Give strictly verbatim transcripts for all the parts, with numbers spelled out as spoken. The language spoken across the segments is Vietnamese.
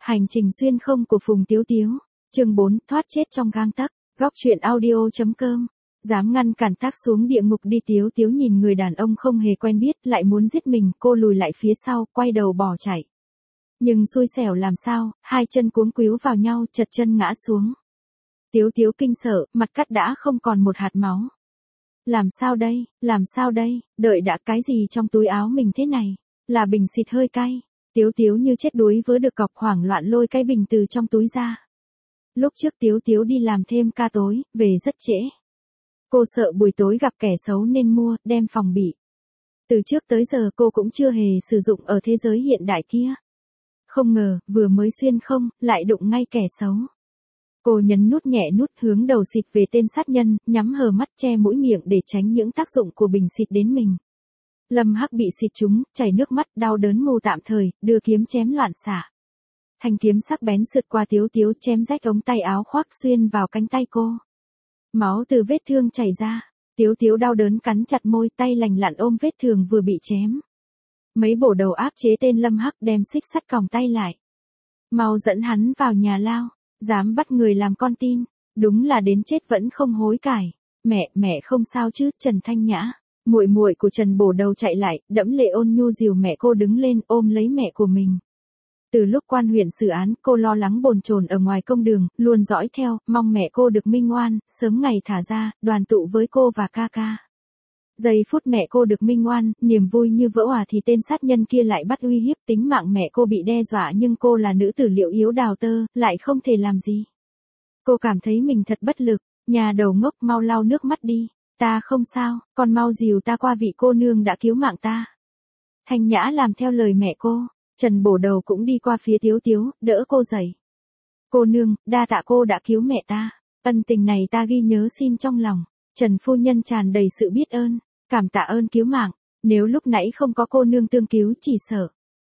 Hành trình xuyên không của Phùng Tiếu Tiếu. Chương bốn, thoát chết trong gang tấc. Góc truyện audio.com. Dám ngăn cản tác xuống địa ngục đi. Tiếu Tiếu nhìn người đàn ông không hề quen biết lại muốn giết mình, cô lùi lại phía sau, quay đầu bỏ chạy. Nhưng xui xẻo làm sao, hai chân cuống quýu vào nhau, chật chân ngã xuống. Tiếu Tiếu kinh sợ, mặt cắt đã không còn một hạt máu. Làm sao đây, làm sao đây, đợi đã, cái gì trong túi áo mình thế này? Là bình xịt hơi cay. Tiếu Tiếu như chết đuối vớ được cọc, hoảng loạn lôi cái bình từ trong túi ra. Lúc trước Tiếu Tiếu đi làm thêm ca tối, về rất trễ. Cô sợ buổi tối gặp kẻ xấu nên mua, đem phòng bị. Từ trước tới giờ cô cũng chưa hề sử dụng ở thế giới hiện đại kia. Không ngờ, vừa mới xuyên không, lại đụng ngay kẻ xấu. Cô nhấn nút nhẹ nút hướng đầu xịt về tên sát nhân, nhắm hờ mắt che mũi miệng để tránh những tác dụng của bình xịt đến mình. Lâm Hắc bị xịt trúng, chảy nước mắt, đau đớn mù tạm thời, đưa kiếm chém loạn xạ. Thanh kiếm sắc bén sượt qua Tiếu Tiếu, chém rách ống tay áo khoác xuyên vào cánh tay cô. Máu từ vết thương chảy ra. Tiếu Tiếu đau đớn cắn chặt môi, tay lành lặn ôm vết thương vừa bị chém. Mấy bổ đầu áp chế tên Lâm Hắc, đem xích sắt còng tay lại. Mau dẫn hắn vào nhà lao, dám bắt người làm con tin, đúng là đến chết vẫn không hối cải. Mẹ, mẹ không sao chứ? Trần Thanh Nhã, muội muội của Trần bổ đầu chạy lại, đẫm lệ ôn nhu dìu mẹ cô đứng lên, ôm lấy mẹ của mình. Từ lúc quan huyện xử án, cô lo lắng bồn chồn ở ngoài công đường, luôn dõi theo, mong mẹ cô được minh oan, sớm ngày thả ra, đoàn tụ với cô và ca ca. Giây phút mẹ cô được minh oan, niềm vui như vỡ òa thì tên sát nhân kia lại bắt uy hiếp tính mạng mẹ cô bị đe dọa, nhưng cô là nữ tử liệu yếu đào tơ, lại không thể làm gì. Cô cảm thấy mình thật bất lực, nhà đầu ngốc, mau lau nước mắt đi. Ta không sao, con mau dìu ta qua, vị cô nương đã cứu mạng ta. Thanh Nhã làm theo lời mẹ cô. Trần bổ đầu cũng đi qua phía Tiếu Tiếu, đỡ cô dậy. Cô nương, đa tạ cô đã cứu mẹ ta. Ân tình này ta ghi nhớ xin trong lòng. Trần phu nhân tràn đầy sự biết ơn, cảm tạ ơn cứu mạng. Nếu lúc nãy không có cô nương tương cứu chỉ sợ.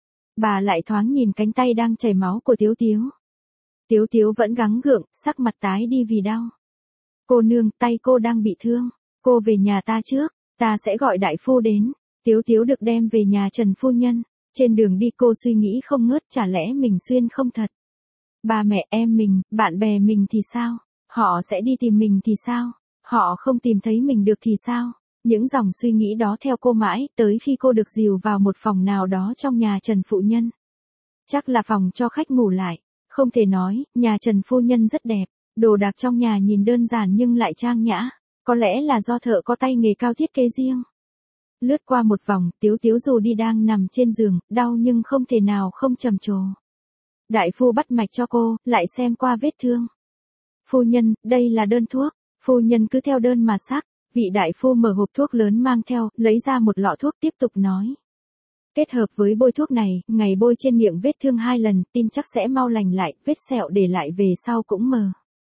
Bà lại thoáng nhìn cánh tay đang chảy máu của Tiếu Tiếu. Tiếu Tiếu vẫn gắng gượng, sắc mặt tái đi vì đau. Cô nương, tay cô đang bị thương. Cô về nhà ta trước, ta sẽ gọi đại phu đến. Tiếu Tiếu được đem về nhà Trần phu nhân. Trên đường đi cô suy nghĩ không ngớt, chả lẽ mình xuyên không thật. Ba mẹ em mình, bạn bè mình thì sao? Họ sẽ đi tìm mình thì sao? Họ không tìm thấy mình được thì sao? Những dòng suy nghĩ đó theo cô mãi, tới khi cô được dìu vào một phòng nào đó trong nhà Trần phụ nhân. Chắc là phòng cho khách ngủ lại. Không thể nói, nhà Trần phu nhân rất đẹp. Đồ đạc trong nhà nhìn đơn giản nhưng lại trang nhã. Có lẽ là do thợ có tay nghề cao thiết kế riêng. Lướt qua một vòng, Tiếu Tiếu dù đi đang nằm trên giường, đau nhưng không thể nào không trầm trồ. Đại phu bắt mạch cho cô, lại xem qua vết thương. Phu nhân, đây là đơn thuốc. Phu nhân cứ theo đơn mà sắc. Vị đại phu mở hộp thuốc lớn mang theo, lấy ra một lọ thuốc tiếp tục nói. Kết hợp với bôi thuốc này, ngày bôi trên miệng vết thương hai lần, tin chắc sẽ mau lành lại, vết sẹo để lại về sau cũng mờ.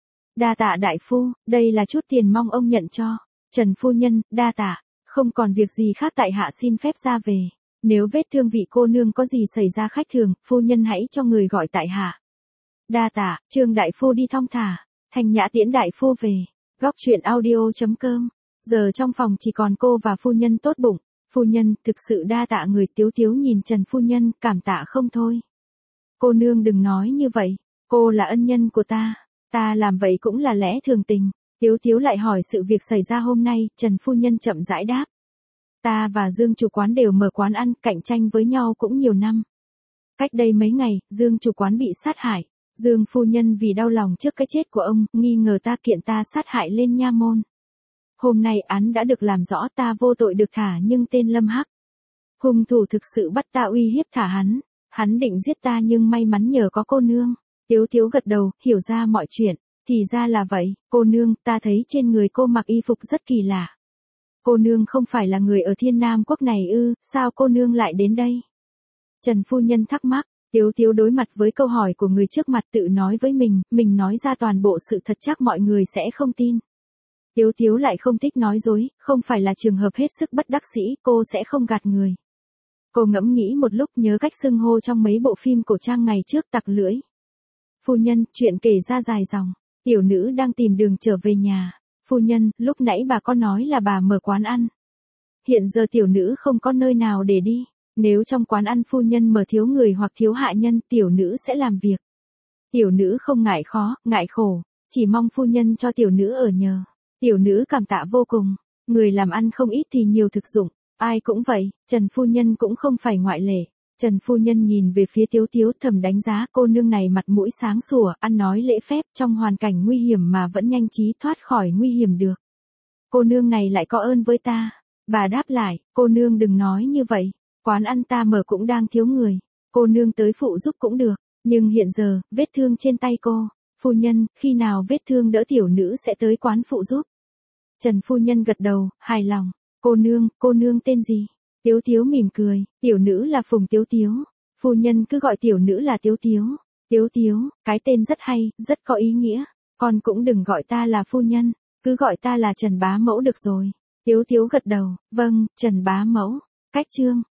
Đa tạ đại phu, đây là chút tiền mong ông nhận cho. Trần phu nhân, đa tạ. Không còn việc gì khác tại hạ xin phép ra về. Nếu vết thương vị cô nương có gì xảy ra khác thường, phu nhân hãy cho người gọi tại hạ. Đa tạ, Trương đại phu đi thong thả. Thanh Nhã tiễn đại phu về. Góc truyện audio.com. Giờ trong phòng chỉ còn cô và phu nhân tốt bụng. Phu nhân, thực sự đa tạ người. Tiếu Tiếu nhìn Trần phu nhân, cảm tạ không thôi. Cô nương đừng nói như vậy. Cô là ân nhân của ta. Ta làm vậy cũng là lẽ thường tình. Tiếu Tiếu lại hỏi sự việc xảy ra hôm nay, Trần phu nhân chậm rãi đáp. Ta và Dương chủ quán đều mở quán ăn, cạnh tranh với nhau cũng nhiều năm. Cách đây mấy ngày, Dương chủ quán bị sát hại. Dương phu nhân vì đau lòng trước cái chết của ông, nghi ngờ ta kiện ta sát hại lên nha môn. Hôm nay án đã được làm rõ, ta vô tội được thả, nhưng tên Lâm Hắc hung thủ thực sự bắt ta uy hiếp thả hắn. Hắn định giết ta nhưng may mắn nhờ có cô nương. Tiếu Tiếu gật đầu, hiểu ra mọi chuyện. Thì ra là vậy, cô nương, ta thấy trên người cô mặc y phục rất kỳ lạ. Cô nương không phải là người ở Thiên Nam quốc này ư, sao cô nương lại đến đây? Trần phu nhân thắc mắc. Tiếu Tiếu đối mặt với câu hỏi của người trước mặt, tự nói với mình, mình nói ra toàn bộ sự thật chắc mọi người sẽ không tin. Tiếu Tiếu lại không thích nói dối, không phải là trường hợp hết sức bất đắc dĩ, cô sẽ không gạt người. Cô ngẫm nghĩ một lúc, nhớ cách xưng hô trong mấy bộ phim cổ trang ngày trước, tặc lưỡi. Phu nhân, chuyện kể ra dài dòng. Tiểu nữ đang tìm đường trở về nhà. Phu nhân, lúc nãy bà có nói là bà mở quán ăn. Hiện giờ tiểu nữ không có nơi nào để đi. Nếu trong quán ăn phu nhân mở thiếu người hoặc thiếu hạ nhân, tiểu nữ sẽ làm việc. Tiểu nữ không ngại khó, ngại khổ, chỉ mong phu nhân cho tiểu nữ ở nhờ. Tiểu nữ cảm tạ vô cùng, người làm ăn không ít thì nhiều thực dụng, ai cũng vậy, Trần phu nhân cũng không phải ngoại lệ. Trần phu nhân nhìn về phía Tiếu Tiếu thầm đánh giá cô nương này mặt mũi sáng sủa, ăn nói lễ phép trong hoàn cảnh nguy hiểm mà vẫn nhanh trí thoát khỏi nguy hiểm được. Cô nương này lại có ơn với ta. Bà đáp lại, cô nương đừng nói như vậy, quán ăn ta mở cũng đang thiếu người, cô nương tới phụ giúp cũng được, nhưng hiện giờ, vết thương trên tay cô, phu nhân, khi nào vết thương đỡ tiểu nữ sẽ tới quán phụ giúp. Trần phu nhân gật đầu, hài lòng, cô nương, cô nương tên gì? Tiếu Tiếu mỉm cười, tiểu nữ là Phùng Tiếu Tiếu, phu nhân cứ gọi tiểu nữ là Tiếu Tiếu. Tiếu Tiếu, cái tên rất hay, rất có ý nghĩa, con cũng đừng gọi ta là phu nhân, cứ gọi ta là Trần bá mẫu được rồi. Tiếu Tiếu gật đầu, vâng, Trần bá mẫu. Cách chương